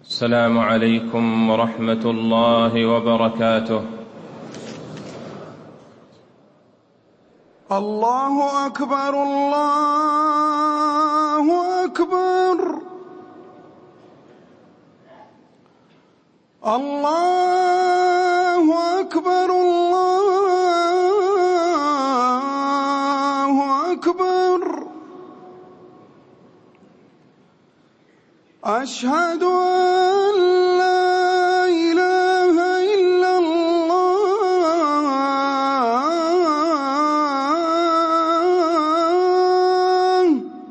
السلام عليكم ورحمة الله وبركاته. الله أكبر الله أكبر الله أكبر الله أكبر أشهد أن لا إله إلا الله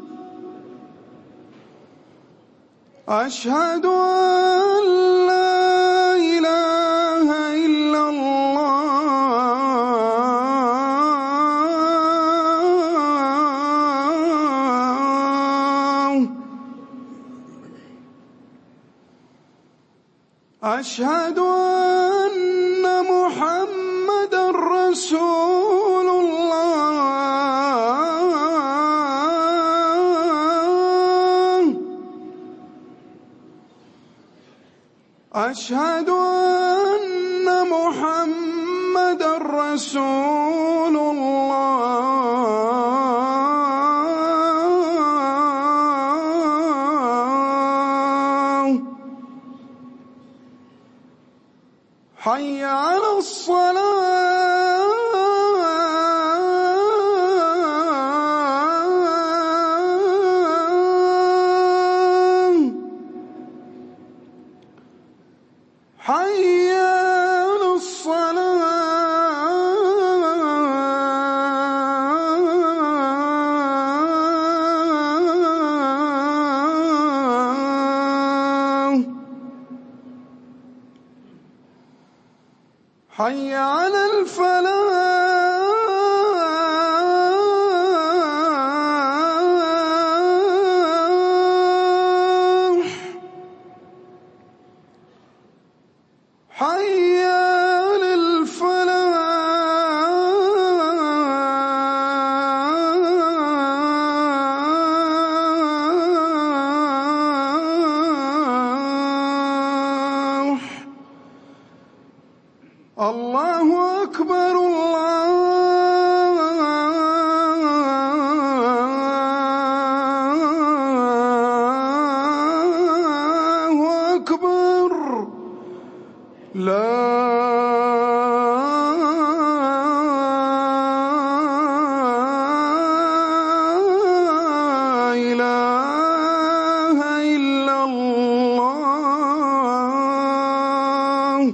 أشهد أن لا إله إلا الله أشهد أن محمدًا رسول الله أشهد أن محمدًا رسول الله حي على الصلاة حي على الصلاة حي على الفلاح حي على الفلاح الله أكبر الله أكبر لا إله إلا الله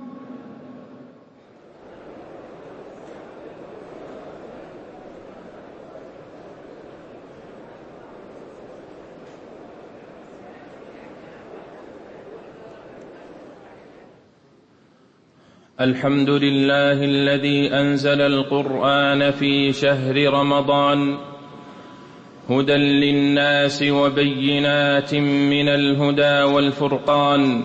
الحمد لله الذي أنزل القرآن في شهر رمضان هدى للناس وبينات من الهدى والفرقان،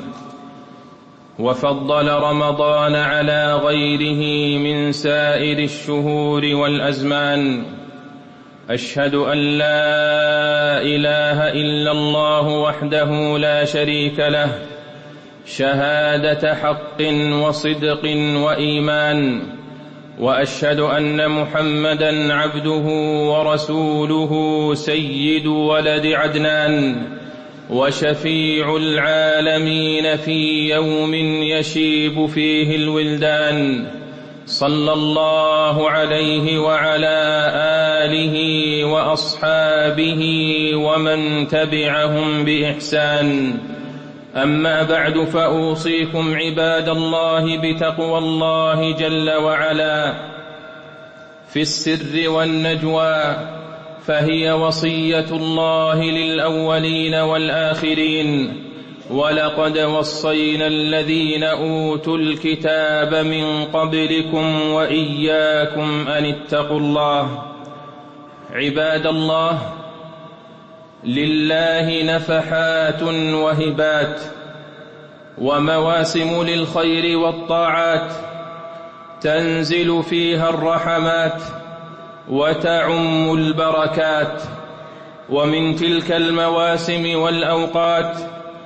وفضل رمضان على غيره من سائر الشهور والأزمان. أشهد أن لا إله إلا الله وحده لا شريك له شهادة حق وصدق وإيمان، وأشهد أن محمدًا عبده ورسوله سيد ولد عدنان وشفيع العالمين في يوم يشيب فيه الولدان، صلى الله عليه وعلى آله وأصحابه ومن تبعهم بإحسان. أما بعد، فأوصيكم عباد الله بتقوى الله جل وعلا في السر والنجوى، فهي وصية الله للأولين والآخرين. ولقد وصينا الذين أوتوا الكتاب من قبلكم وإياكم أن اتقوا الله. عباد الله، لله نفحات وهبات ومواسم للخير والطاعات تنزل فيها الرحمات وتعم البركات. ومن تلك المواسم والأوقات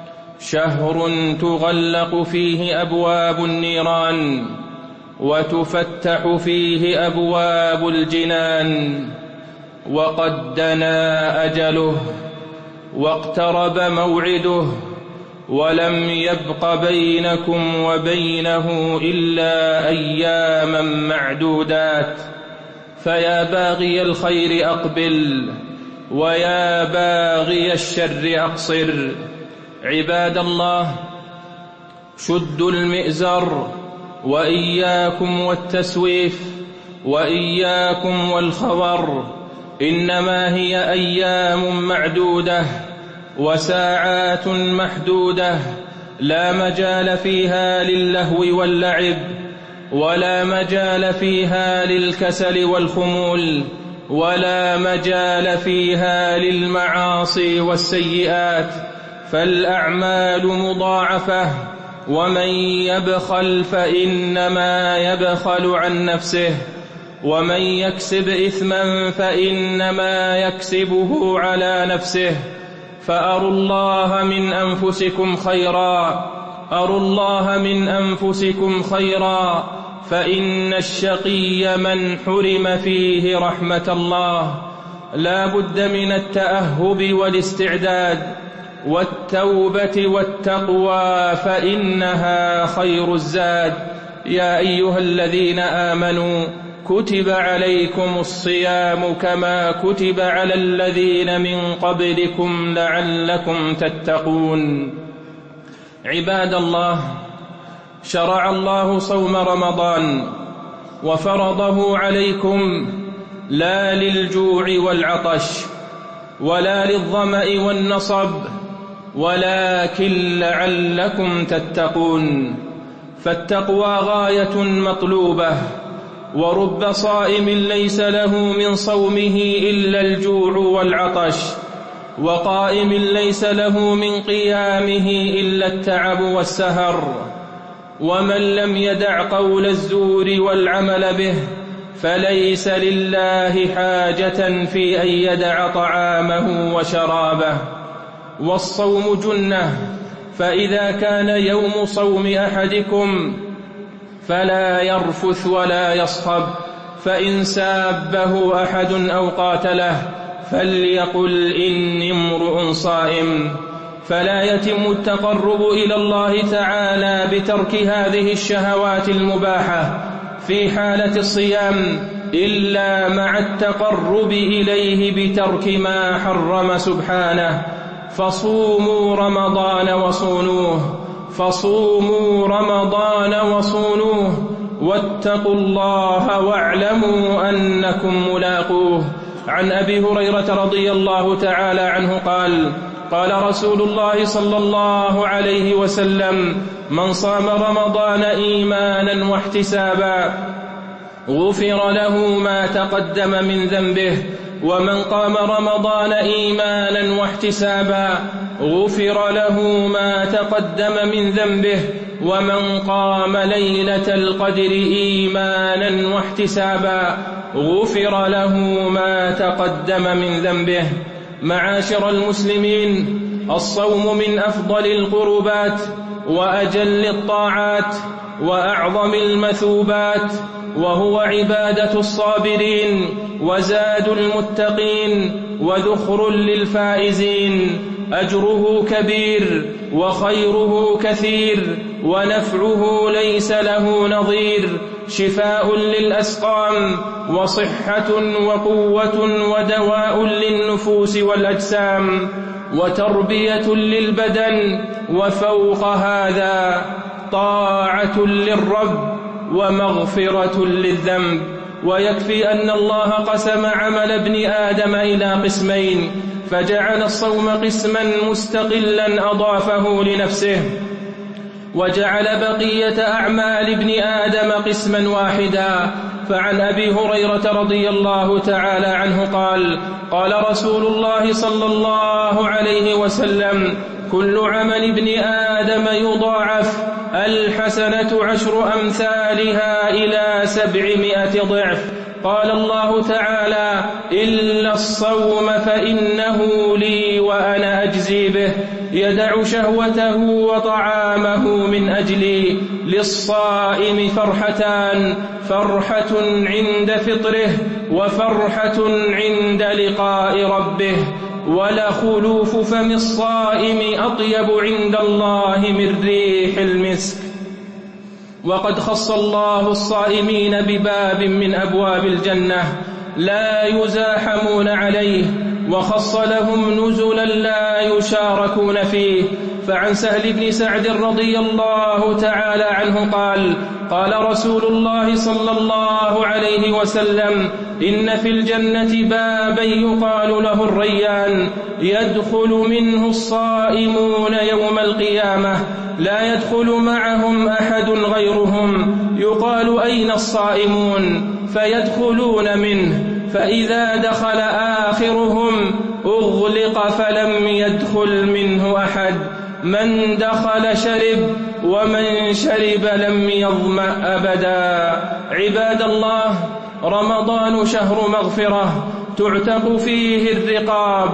شهر تغلق فيه أبواب النيران وتفتح فيه أبواب الجنان، وقد دنا أجله واقترب موعده، ولم يبق بينكم وبينه إلا أياما معدودات، فيا باغي الخير أقبل ويا باغي الشر أقصر. عباد الله، شدوا المئزر وإياكم والتسويف وإياكم والخبر، إنما هي أيام معدودة وساعات محدودة، لا مجال فيها للهو واللعب، ولا مجال فيها للكسل والخمول، ولا مجال فيها للمعاصي والسيئات، فالأعمال مضاعفة، ومن يبخل فإنما يبخل عن نفسه، ومن يكسب إثما فإنما يكسبه على نفسه. فأروا الله من أنفسكم خيرا، أروا الله من أنفسكم خيرا، فإن الشقي من حرم فيه رحمة الله. لا بد من التأهب والاستعداد والتوبة والتقوى، فإنها خير الزاد. يا أيها الذين آمنوا كتب عليكم الصيام كما كتب على الذين من قبلكم لعلكم تتقون. عباد الله، شرع الله صوم رمضان وفرضه عليكم لا للجوع والعطش ولا للظمأ والنصب، ولكن لعلكم تتقون. فالتقوى غاية مطلوبة، ورب صائم ليس له من صومه إلا الجوع والعطش، وقائم ليس له من قيامه إلا التعب والسهر. ومن لم يدع قول الزور والعمل به فليس لله حاجة في أن يدع طعامه وشرابه. والصوم جنة، فإذا كان يوم صوم أحدكم فلا يرفث ولا يصخب، فإن سابه أحد أو قاتله فليقل إني امرؤ صائم. فلا يتم التقرب إلى الله تعالى بترك هذه الشهوات المباحة في حالة الصيام إلا مع التقرب إليه بترك ما حرم سبحانه. فصوموا رمضان وصونوه، فصوموا رمضان وصونوه، واتقوا الله واعلموا أنكم ملاقوه. عن أبي هريرة رضي الله تعالى عنه قال: قال رسول الله صلى الله عليه وسلم: من صام رمضان إيمانا واحتسابا غفر له ما تقدم من ذنبه، ومن قام رمضان إيمانا واحتسابا غفر له ما تقدم من ذنبه، ومن قام ليلة القدر إيمانا واحتسابا غفر له ما تقدم من ذنبه. معاشر المسلمين، الصوم من أفضل القربات وأجل الطاعات وأعظم المثوبات، وهو عبادة الصابرين وزاد المتقين وذخر للفائزين. أجره كبير وخيره كثير ونفعه ليس له نظير، شفاء للأسقام وصحة وقوة ودواء للنفوس والأجسام وتربية للبدن، وفوق هذا طاعة للرب ومغفرة للذنب. ويكفي أن الله قسم عمل ابن آدم إلى قسمين، فجعل الصوم قسما مستقلا أضافه لنفسه، وجعل بقية أعمال ابن آدم قسما واحدا. فعن أبي هريرة رضي الله تعالى عنه قال: قال رسول الله صلى الله عليه وسلم: كل عمل ابن آدم يضاعف، الحسنة 10 أمثالها إلى 700 ضعف. قال الله تعالى: إلا الصوم فإنه لي وأنا أجزي به. يدع شهوته وطعامه من أجلي. للصائم فرحتان: فرحة عند فطره وفرحة عند لقاء ربه. ولخلوف فم الصائم أطيب عند الله من ريح المسك. وقد خص الله الصائمين بباب من أبواب الجنة لا يزاحمون عليه، وخص لهم نزلا لا يشاركون فيه. فعن سهل بن سعد رضي الله تعالى عنه قال: قال رسول الله صلى الله عليه وسلم: إن في الجنة بابا يقال له الريان، يدخل منه الصائمون يوم القيامة لا يدخل معهم أحد غيرهم، يقال: أين الصائمون؟ فيدخلون منه، فإذا دخل آخرهم أغلق فلم يدخل منه أحد. من دخل شرب، ومن شرب لم يظمأ أبدا. عباد الله، رمضان شهر مغفرة تعتق فيه الرقاب،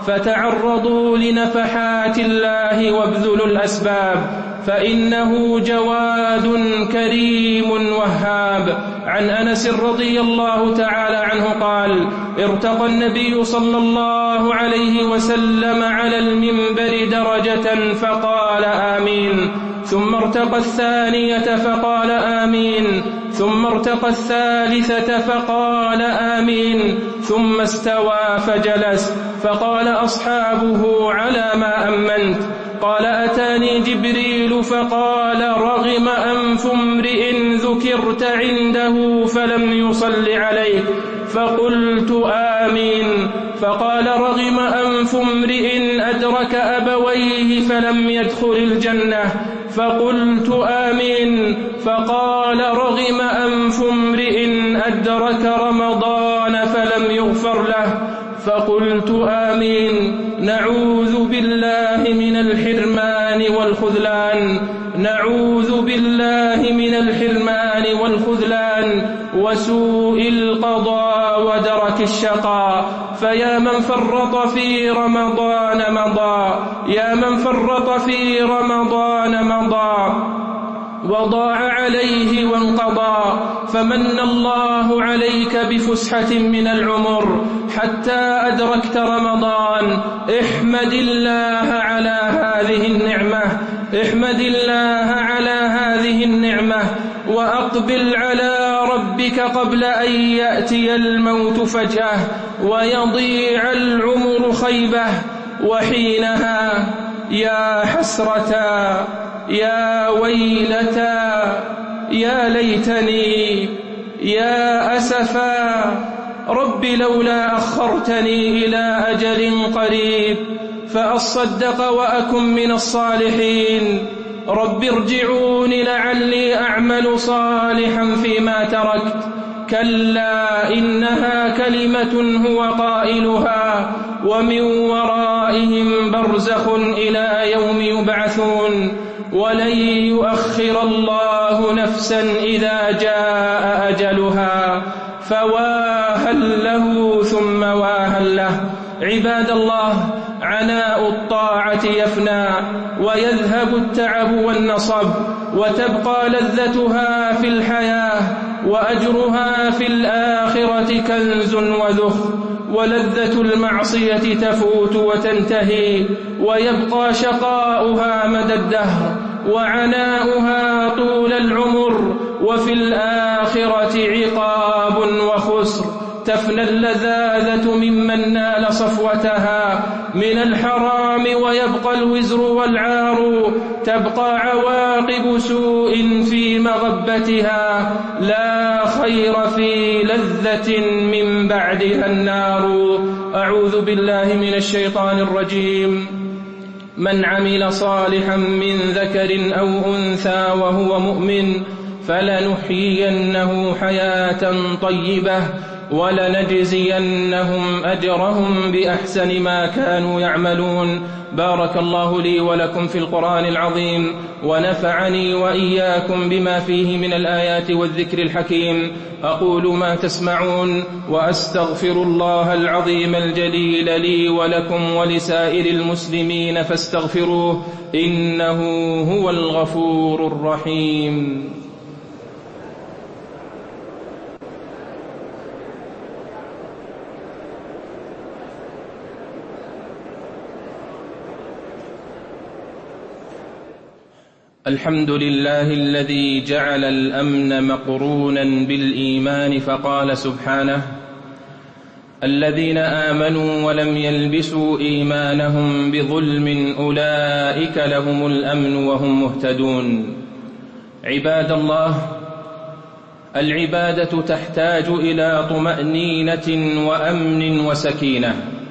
فتعرضوا لنفحات الله وابذلوا الأسباب، فإنه جواد كريم وهاب. عن أنس رضي الله تعالى عنه قال: ارتقى النبي صلى الله عليه وسلم على المنبر درجة فقال: آمين. ثم ارتقى الثانية فقال: آمين. ثم ارتقى الثالثة فقال: آمين. ثم استوى فجلس، فقال أصحابه: على ما أمنت؟ قال: أتاني جبريل فقال: رغم أنف امرئ ذكرت عنده فلم يصل عليك، فقلت: آمين. فقال: رغم أنف امرئ أدرك أبويه فلم يدخل الجنة، فقلت: آمين. فقال: رغم أنف امرئ أدرك رمضان فلم يغفر له، فقلت: آمين. نعوذ بالله من الحرمان والخذلان، نعوذ بالله من الحرمان والخذلان وسوء القضاء ودرك الشقاء. فيا من فرط في رمضان مضى، يا من فرط في رمضان مضى وضاع عليه وانقضى، فمن الله عليك بفسحة من العمر حتى أدركت رمضان. احمد الله على هذه النعمة، احمد الله على هذه النعمة، وأقبل على ربك قبل أن يأتي الموت فجأة ويضيع العمر خيبة. وحينها يا حسرتا، يا ويلتا، يا ليتني، يا أسفا، رب لولا أخرتني إلى أجل قريب فأصدق وأكن من الصالحين. رب ارجعون لعلي أعمل صالحا فيما تركت. كلا إنها كلمة هو قائلها ومن ورائهم برزخ إلى يوم يبعثون ولن يؤخر الله نفسا إذا جاء أجلها. فواهل له ثم واهل له. عباد الله، عناء الطاعة يفنى ويذهب التعب والنصب، وتبقى لذتها في الحياة وأجرها في الآخرة كنز وذخ. ولذة المعصية تفوت وتنتهي ويبقى شقاؤها مدى الدهر وعناؤها طول العمر، وفي الآخرة عقاب وخسر. تفنى اللذاذة ممن نال صفوتها من الحرام ويبقى الوزر والعار. تبقى عواقب سوء في مغبتها، لا خير في لذة من بعدها النار. أعوذ بالله من الشيطان الرجيم. من عمل صالحا من ذكر أو أنثى وهو مؤمن فلنحيينه حياة طيبة ولنجزينهم أجرهم بأحسن ما كانوا يعملون. بارك الله لي ولكم في القرآن العظيم، ونفعني وإياكم بما فيه من الآيات والذكر الحكيم. أقول ما تسمعون، وأستغفر الله العظيم الجليل لي ولكم ولسائر المسلمين فاستغفروه، إنه هو الغفور الرحيم. الحمد لله الذي جعل الأمن مقرونا بالإيمان، فقال سبحانه: الذين آمنوا ولم يلبسوا إيمانهم بظلم أولئك لهم الأمن وهم مهتدون. عباد الله، العبادة تحتاج إلى طمأنينة وأمن وسكينة،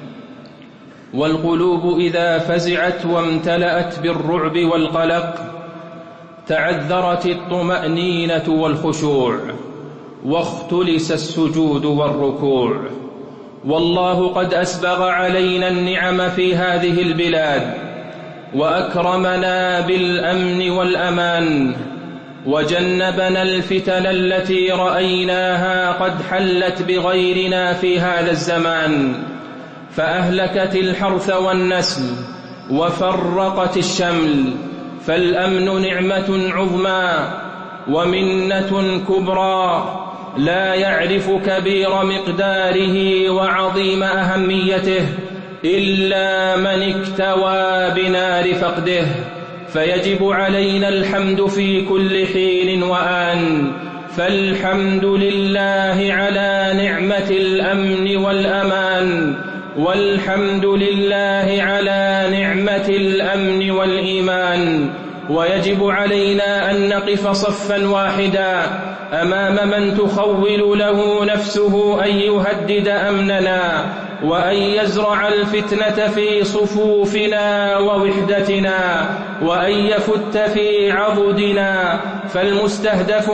والقلوب إذا فزعت وامتلأت بالرعب والقلق تعذرت الطمأنينة والخشوع، واختلس السجود والركوع. والله قد أسبغ علينا النعم في هذه البلاد، وأكرمنا بالأمن والأمان، وجنبنا الفتن التي رأيناها قد حلت بغيرنا في هذا الزمان، فأهلكت الحرث والنسل وفرقت الشمل. فالأمن نعمة عظمى ومنة كبرى لا يعرف كبير مقداره وعظيم أهميته إلا من اكتوى بنار فقده. فيجب علينا الحمد في كل حين وآن. فالحمد لله على نعمة الأمن والأمان، والحمد لله على نعمة الأمن والإيمان. ويجب علينا أن نقف صفا واحدا أمام من تخول له نفسه أن يهدد أمننا، وأن يزرع الفتنة في صفوفنا ووحدتنا، وأن يفت في عضدنا. فالمستهدف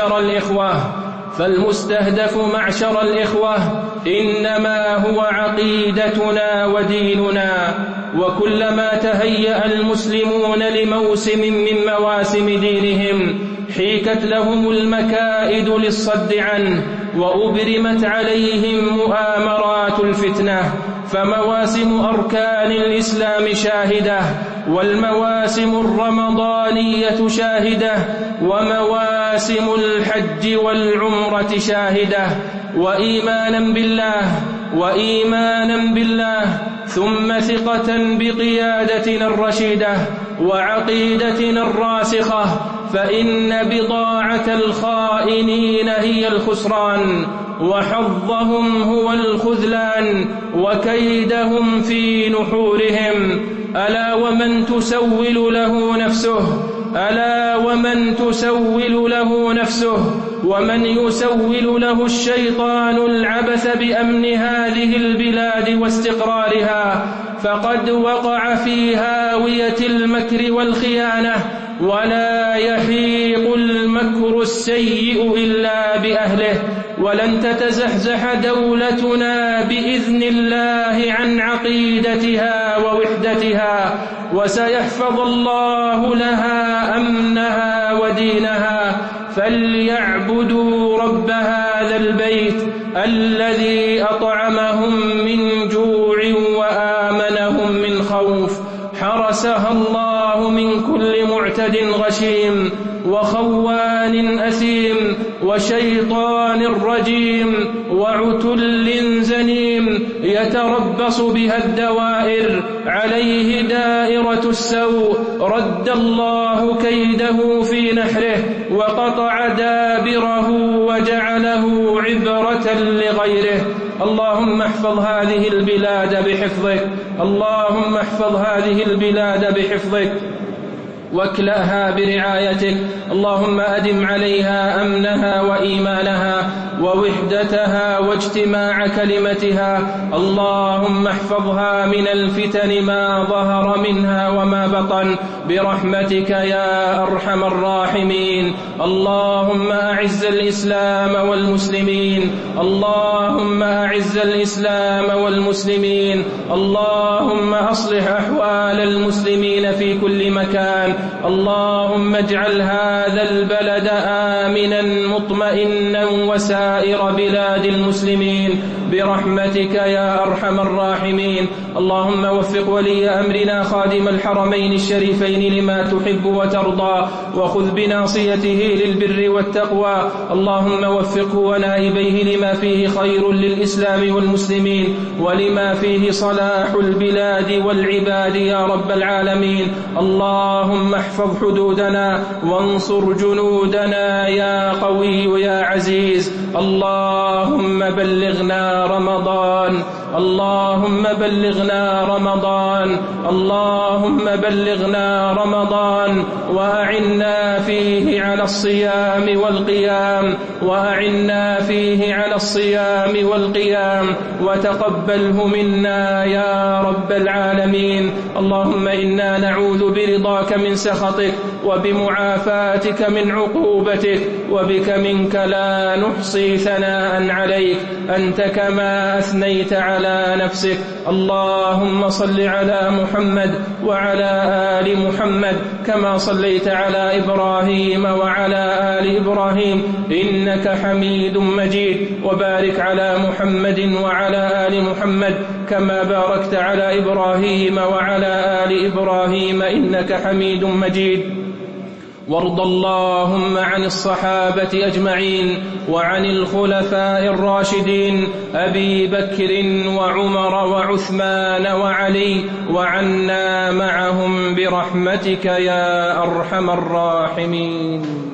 معشر الإخوة إنما هو عقيدتنا وديننا. وكلما تهيأ المسلمون لموسم من مواسم دينهم حيكت لهم المكائد للصد عنه، وأبرمت عليهم مؤامرات الفتنة. فمواسم أركان الإسلام شاهدة، والمواسم الرمضانية شاهدة، ومواسم الحج والعمرة شاهدة. وإيمانا بالله ثم ثقة بقيادتنا الرشيدة وعقيدتنا الراسخة، فإن بضاعة الخائنين هي الخسران، وحظهم هو الخذلان، وكيدهم في نحورهم. ألا ومن تسول له نفسه ومن يسول له الشيطان العبث بأمن هذه البلاد واستقرارها، فقد وقع في هاوية المكر والخيانة. ولا يحيق المكر السيء إلا بأهله. ولن تتزحزح دولتنا بإذن الله عن عقيدتها ووحدتها، وسيحفظ الله لها أمنها ودينها. فليعبدوا رب هذا البيت الذي أطعمهم من جوع وآمنهم من خوف. حرسها الله من كل معتد غشيم، وخوان أثيم، وشيطان رجيم، وعتل زنيم يتربص بها الدوائر. عليه دائرة السوء، رد الله كيده في نحره، وقطع دابره وجعله عبرة لغيره. اللهم احفظ هذه البلاد بحفظك، اللهم احفظ هذه البلاد بحفظك. واكلأها برعايتك. اللهم أدم عليها أمنها وإيمانها ووحدتها واجتماع كلمتها. اللهم احفظها من الفتن ما ظهر منها وما بطن برحمتك يا أرحم الراحمين. اللهم أعز الإسلام والمسلمين. اللهم أعز الإسلام والمسلمين. اللهم أصلح أحوال المسلمين في كل مكان. اللهم اجعل هذا البلد آمنا مطمئنا وسائر بلاد المسلمين برحمتك يا أرحم الراحمين. اللهم وفق ولي أمرنا خادم الحرمين الشريفين لما تحب وترضى، وخذ بناصيته للبر والتقوى. اللهم وفقه ونائبيه لما فيه خير للإسلام والمسلمين ولما فيه صلاح البلاد والعباد يا رب العالمين. اللهم احفظ حدودنا وانصر جنودنا يا قوي يا عزيز. اللهم بلغنا رمضان. اللهم بلغنا رمضان. اللهم بلغنا رمضان وأعنا فيه على الصيام والقيام، وأعنا فيه على الصيام والقيام، وتقبله منا يا رب العالمين. اللهم إنا نعوذ برضاك من سخطك وبمعافاتك من عقوبتك، وبك منك لا نحصي ثناء عليك أنت كما أثنيت على نفسك. اللهم صل على محمد وعلى آل محمد كما صليت على إبراهيم وعلى آل إبراهيم إنك حميد مجيد، وبارك على محمد وعلى آل محمد كما باركت على إبراهيم وعلى آل إبراهيم إنك حميد مجيد. وارض اللهم عن الصحابة أجمعين وعن الخلفاء الراشدين أبي بكر وعمر وعثمان وعلي، وعنا معهم برحمتك يا أرحم الراحمين.